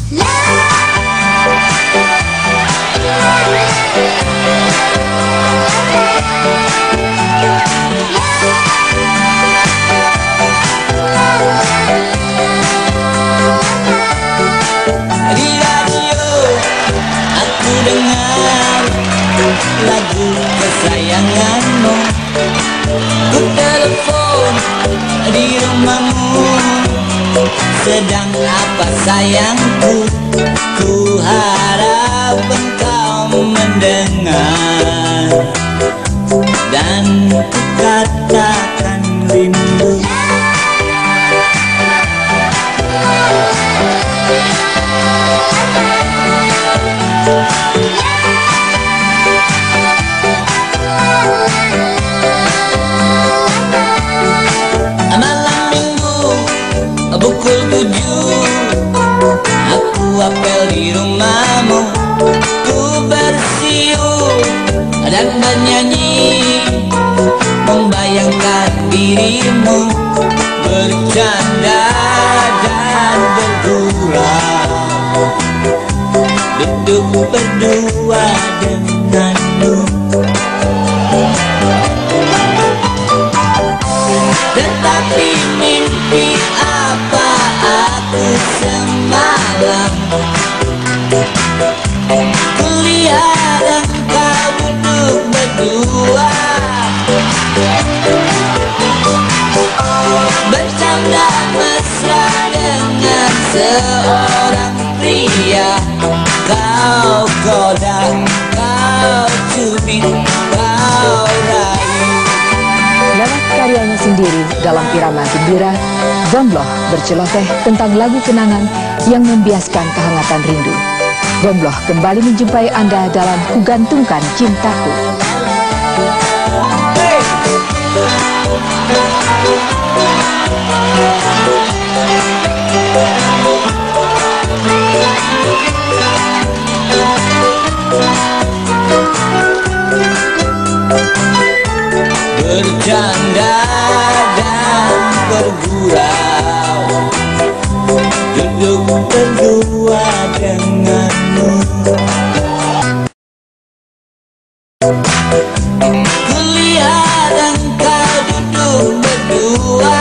Di radio aku dengar lagu kesayanganmu. Ku telepon di rumahmu. Sedang apa sayangku? Ku harap engkau mendengar. Dan ku katakan rindu. Malam minggu pukul 7 aku apel di rumahmu. Ku bersiul dan bernyanyi, membayangkan dirimu, bercanda dan bergurau, duduk berdua denganmu. Tetapi mimpi apa aku semalam? Kulihat engkau duduk berdua, bercanda mesra dengan seorang pria. Kau goda, kau cubit, kau rayu. Lewat karyanya sendiri dalam irama gembira, Gombloh berceloteh tentang lagu kenangan yang membiaskan kehangatan rindu. Gombloh kembali menjumpai Anda dalam Kugantungkan Cintaku. Bercanda dan bergurau, duduk berdua denganmu. Kulihat engkau duduk berdua,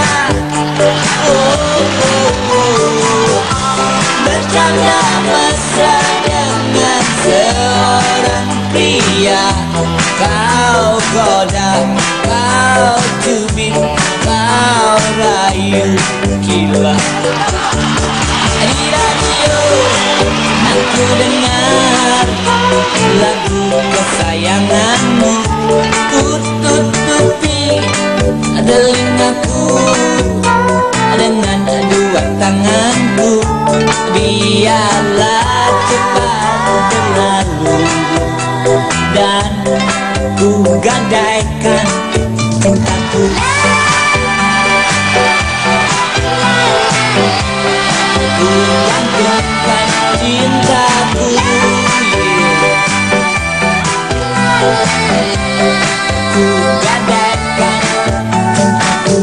bercanda mesra dengan seorang pria. Kau goda, kau cubit, kau rayu, gila. Di radio aku dengar lagu kesayanganmu. Ku tutupi telingaku dengan dua tanganku. Biarlah cepat berlalu dan ku gadaikan cintaku. Ku gantungkan cintaku. Ku gadaikan cintaku.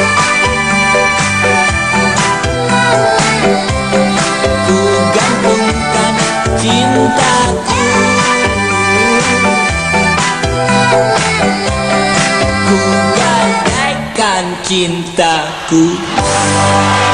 Ku gantungkan cintaku. Ku gadaikan cintaku.